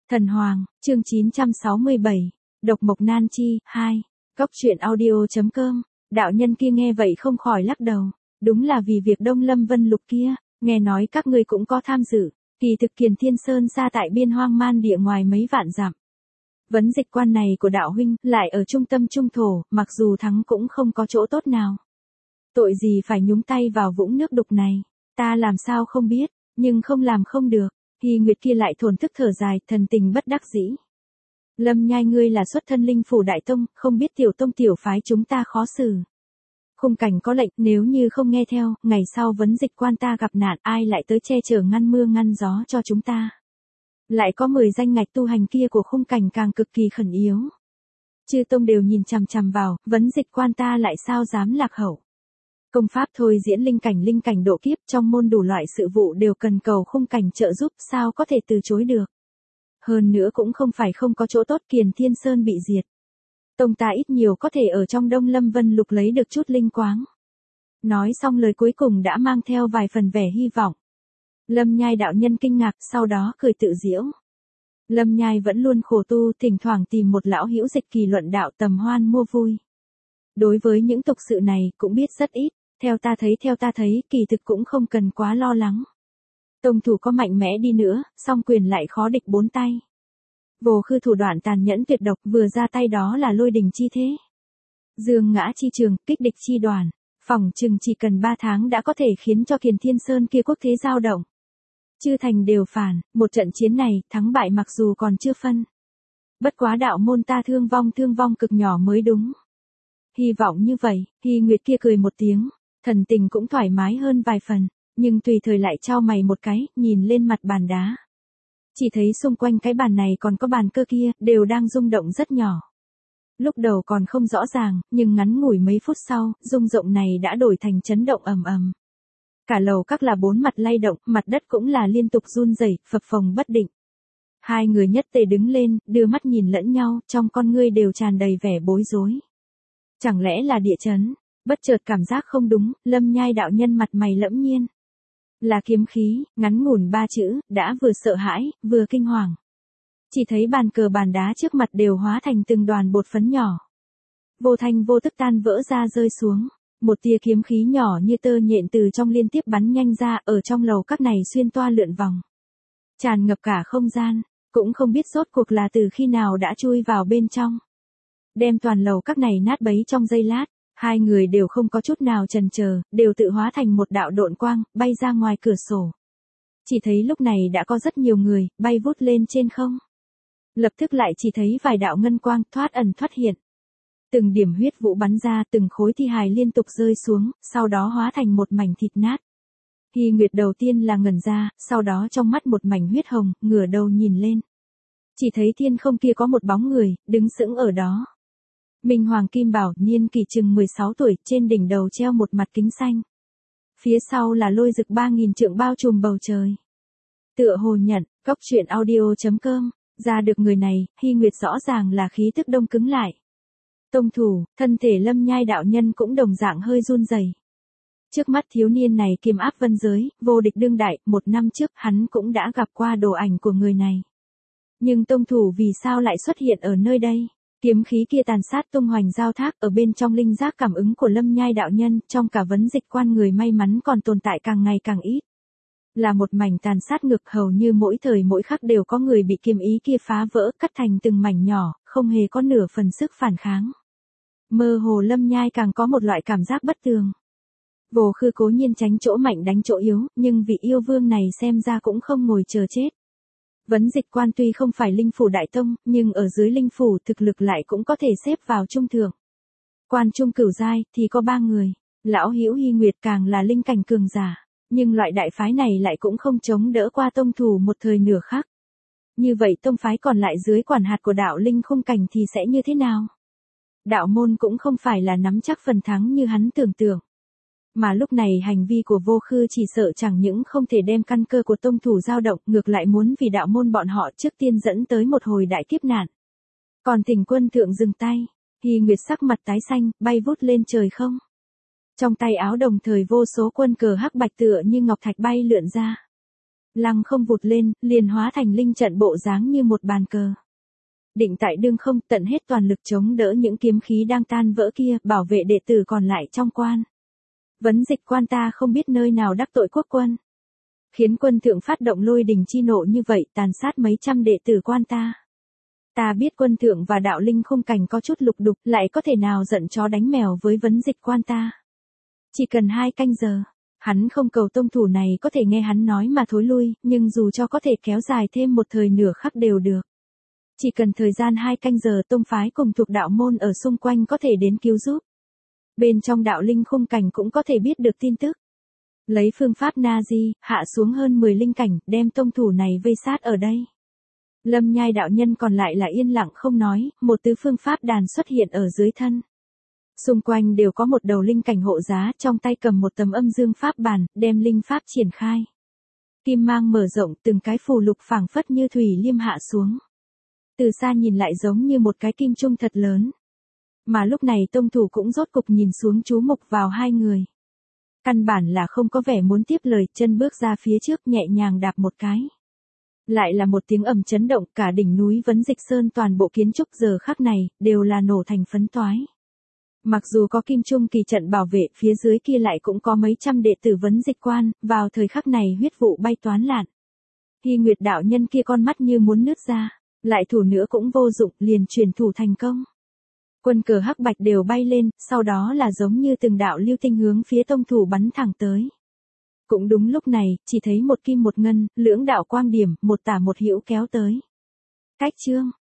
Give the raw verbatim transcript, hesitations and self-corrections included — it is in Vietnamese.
Thần Hoàng, chương chín trăm sáu mươi bảy, Độc Mộc Nan Chi, hai, Cóc truyện audio.com, đạo nhân kia nghe vậy không khỏi lắc đầu, đúng là vì việc Đông Lâm Vân Lục kia, nghe nói các ngươi cũng có tham dự, kỳ thực Kiền Thiên Sơn xa tại biên hoang man địa ngoài mấy vạn dặm. Vấn dịch quan này của đạo huynh lại ở trung tâm trung thổ, mặc dù thắng cũng không có chỗ tốt nào. Tội gì phải nhúng tay vào vũng nước đục này, ta làm sao không biết, nhưng không làm không được. Hy Nguyệt kia lại thổn thức thở dài, thần tình bất đắc dĩ. Lâm Nhai ngươi là xuất thân linh phủ đại tông, không biết tiểu tông tiểu phái chúng ta khó xử. Khung cảnh có lệnh, nếu như không nghe theo, ngày sau vấn dịch quan ta gặp nạn, ai lại tới che chở ngăn mưa ngăn gió cho chúng ta. Lại có mười danh ngạch tu hành kia của khung cảnh càng cực kỳ khẩn yếu. Chư tông đều nhìn chằm chằm vào, vấn dịch quan ta lại sao dám lạc hậu. Công pháp thôi diễn linh cảnh linh cảnh độ kiếp, trong môn đủ loại sự vụ đều cần cầu khung cảnh trợ giúp, sao có thể từ chối được. Hơn nữa cũng không phải không có chỗ tốt, Kiền Thiên Sơn bị diệt. Tông ta ít nhiều có thể ở trong Đông Lâm Vân Lục lấy được chút linh quáng. Nói xong lời cuối cùng đã mang theo vài phần vẻ hy vọng. Lâm Nhai đạo nhân kinh ngạc, sau đó cười tự giễu. Lâm Nhai vẫn luôn khổ tu, thỉnh thoảng tìm một lão hữu dịch kỳ luận đạo tầm hoan mua vui. Đối với những tục sự này cũng biết rất ít. Theo ta thấy theo ta thấy, kỳ thực cũng không cần quá lo lắng. Tông thủ có mạnh mẽ đi nữa, song quyền lại khó địch bốn tay. Vô khư thủ đoạn tàn nhẫn tuyệt độc, vừa ra tay đó là lôi đình chi thế. Dương ngã chi trường, kích địch chi đoàn, phỏng chừng chỉ cần ba tháng đã có thể khiến cho Kiền Thiên Sơn kia quốc thế dao động. Chư thành đều phản, một trận chiến này, thắng bại mặc dù còn chưa phân. Bất quá đạo môn ta thương vong thương vong cực nhỏ mới đúng. Hy vọng như vậy, Hy Nguyệt kia cười một tiếng. Thần tình cũng thoải mái hơn vài phần, nhưng tùy thời lại trao mày một cái, nhìn lên mặt bàn đá. Chỉ thấy xung quanh cái bàn này còn có bàn cơ kia, đều đang rung động rất nhỏ. Lúc đầu còn không rõ ràng, nhưng ngắn ngủi mấy phút sau, rung động này đã đổi thành chấn động ầm ầm. Cả lầu các là bốn mặt lay động, mặt đất cũng là liên tục run rẩy, phập phồng bất định. Hai người nhất tề đứng lên, đưa mắt nhìn lẫn nhau, trong con ngươi đều tràn đầy vẻ bối rối. Chẳng lẽ là địa chấn? Bất chợt cảm giác không đúng, Lâm Nhai đạo nhân mặt mày lẫm nhiên. Là kiếm khí, ngắn ngủn ba chữ, đã vừa sợ hãi, vừa kinh hoàng. Chỉ thấy bàn cờ bàn đá trước mặt đều hóa thành từng đoàn bột phấn nhỏ. Vô thanh vô tức tan vỡ ra rơi xuống. Một tia kiếm khí nhỏ như tơ nhện từ trong liên tiếp bắn nhanh ra, ở trong lầu các này xuyên toa lượn vòng. Tràn ngập cả không gian, cũng không biết rốt cuộc là từ khi nào đã chui vào bên trong. Đem toàn lầu các này nát bấy trong giây lát. Hai người đều không có chút nào chần chờ, đều tự hóa thành một đạo độn quang, bay ra ngoài cửa sổ. Chỉ thấy lúc này đã có rất nhiều người, bay vút lên trên không. Lập tức lại chỉ thấy vài đạo ngân quang, thoát ẩn thoát hiện. Từng điểm huyết vụ bắn ra, từng khối thi hài liên tục rơi xuống, sau đó hóa thành một mảnh thịt nát. Hy Nguyệt đầu tiên là ngẩn ra, sau đó trong mắt một mảnh huyết hồng, ngửa đầu nhìn lên. Chỉ thấy thiên không kia có một bóng người, đứng sững ở đó. Minh Hoàng Kim Bảo, niên kỷ chừng mười sáu tuổi, trên đỉnh đầu treo một mặt kính xanh. Phía sau là lôi rực ba nghìn trượng bao trùm bầu trời. Tựa hồ nhận, Cóc truyện audio.com, ra được người này, Hy Nguyệt rõ ràng là khí tức đông cứng lại. Tông thủ, thân thể Lâm Nhai đạo nhân cũng đồng dạng hơi run rẩy. Trước mắt thiếu niên này kiêm áp vân giới, vô địch đương đại, một năm trước hắn cũng đã gặp qua đồ ảnh của người này. Nhưng tông thủ vì sao lại xuất hiện ở nơi đây? Kiếm khí kia tàn sát tung hoành giao thác, ở bên trong linh giác cảm ứng của Lâm Nhai đạo nhân, trong cả vấn dịch quan người may mắn còn tồn tại càng ngày càng ít. Là một mảnh tàn sát ngực, hầu như mỗi thời mỗi khắc đều có người bị kiếm ý kia phá vỡ, cắt thành từng mảnh nhỏ, không hề có nửa phần sức phản kháng. Mơ hồ Lâm Nhai càng có một loại cảm giác bất tường. Vô khư cố nhiên tránh chỗ mạnh đánh chỗ yếu, nhưng vị yêu vương này xem ra cũng không ngồi chờ chết. Vấn dịch quan tuy không phải linh phủ đại tông, nhưng ở dưới linh phủ thực lực lại cũng có thể xếp vào trung thượng. Quan trung cửu giai thì có ba người, lão hữu Hy Nguyệt càng là linh cảnh cường giả, nhưng loại đại phái này lại cũng không chống đỡ qua tông thủ một thời nửa khắc. Như vậy tông phái còn lại dưới quản hạt của đạo linh khung cảnh thì sẽ như thế nào? Đạo môn cũng không phải là nắm chắc phần thắng như hắn tưởng tượng. Mà lúc này hành vi của vô khư chỉ sợ chẳng những không thể đem căn cơ của tông thủ dao động, ngược lại muốn vì đạo môn bọn họ trước tiên dẫn tới một hồi đại kiếp nạn. Còn Tình Quân thượng dừng tay, Hy Nguyệt sắc mặt tái xanh, bay vút lên trời không. Trong tay áo đồng thời vô số quân cờ hắc bạch tựa như ngọc thạch bay lượn ra. Lăng không vụt lên, liền hóa thành linh trận bộ dáng như một bàn cờ. Định tại đương không, tận hết toàn lực chống đỡ những kiếm khí đang tan vỡ kia, bảo vệ đệ tử còn lại trong quan. Vấn Dịch quan ta không biết nơi nào đắc tội quốc quân. Khiến quân thượng phát động lôi đình chi nộ như vậy, tàn sát mấy trăm đệ tử quan ta. Ta biết quân thượng và đạo linh khung cảnh có chút lục đục, lại có thể nào giận chó đánh mèo với Vấn Dịch quan ta. Chỉ cần hai canh giờ, hắn không cầu tông thủ này có thể nghe hắn nói mà thối lui, nhưng dù cho có thể kéo dài thêm một thời nửa khắc đều được. Chỉ cần thời gian hai canh giờ tông phái cùng thuộc đạo môn ở xung quanh có thể đến cứu giúp. Bên trong đạo linh khung cảnh cũng có thể biết được tin tức. Lấy phương pháp Nazi, hạ xuống hơn mười linh cảnh, đem tông thủ này vây sát ở đây. Lâm Nhai đạo nhân còn lại là yên lặng không nói, một tứ phương pháp đàn xuất hiện ở dưới thân. Xung quanh đều có một đầu linh cảnh hộ giá, trong tay cầm một tấm âm dương pháp bàn, đem linh pháp triển khai. Kim mang mở rộng, từng cái phù lục phảng phất như thủy liêm hạ xuống. Từ xa nhìn lại giống như một cái kim trung thật lớn. Mà lúc này tông thủ cũng rốt cục nhìn xuống chú mục vào hai người. Căn bản là không có vẻ muốn tiếp lời, chân bước ra phía trước nhẹ nhàng đạp một cái. Lại là một tiếng ầm chấn động, cả đỉnh núi Vấn Dịch Sơn toàn bộ kiến trúc giờ khắc này, đều là nổ thành phấn toái. Mặc dù có kim trung kỳ trận bảo vệ, phía dưới kia lại cũng có mấy trăm đệ tử Vấn Dịch quan, vào thời khắc này huyết vụ bay toán lạn. Hy Nguyệt đạo nhân kia con mắt như muốn nứt ra, lại thủ nữa cũng vô dụng, liền chuyển thủ thành công. Quân cờ hắc bạch đều bay lên, sau đó là giống như từng đạo lưu tinh hướng phía tông thủ bắn thẳng tới. Cũng đúng lúc này, chỉ thấy một kim một ngân, lưỡng đạo quang điểm, một tả một hữu kéo tới. Cách chương,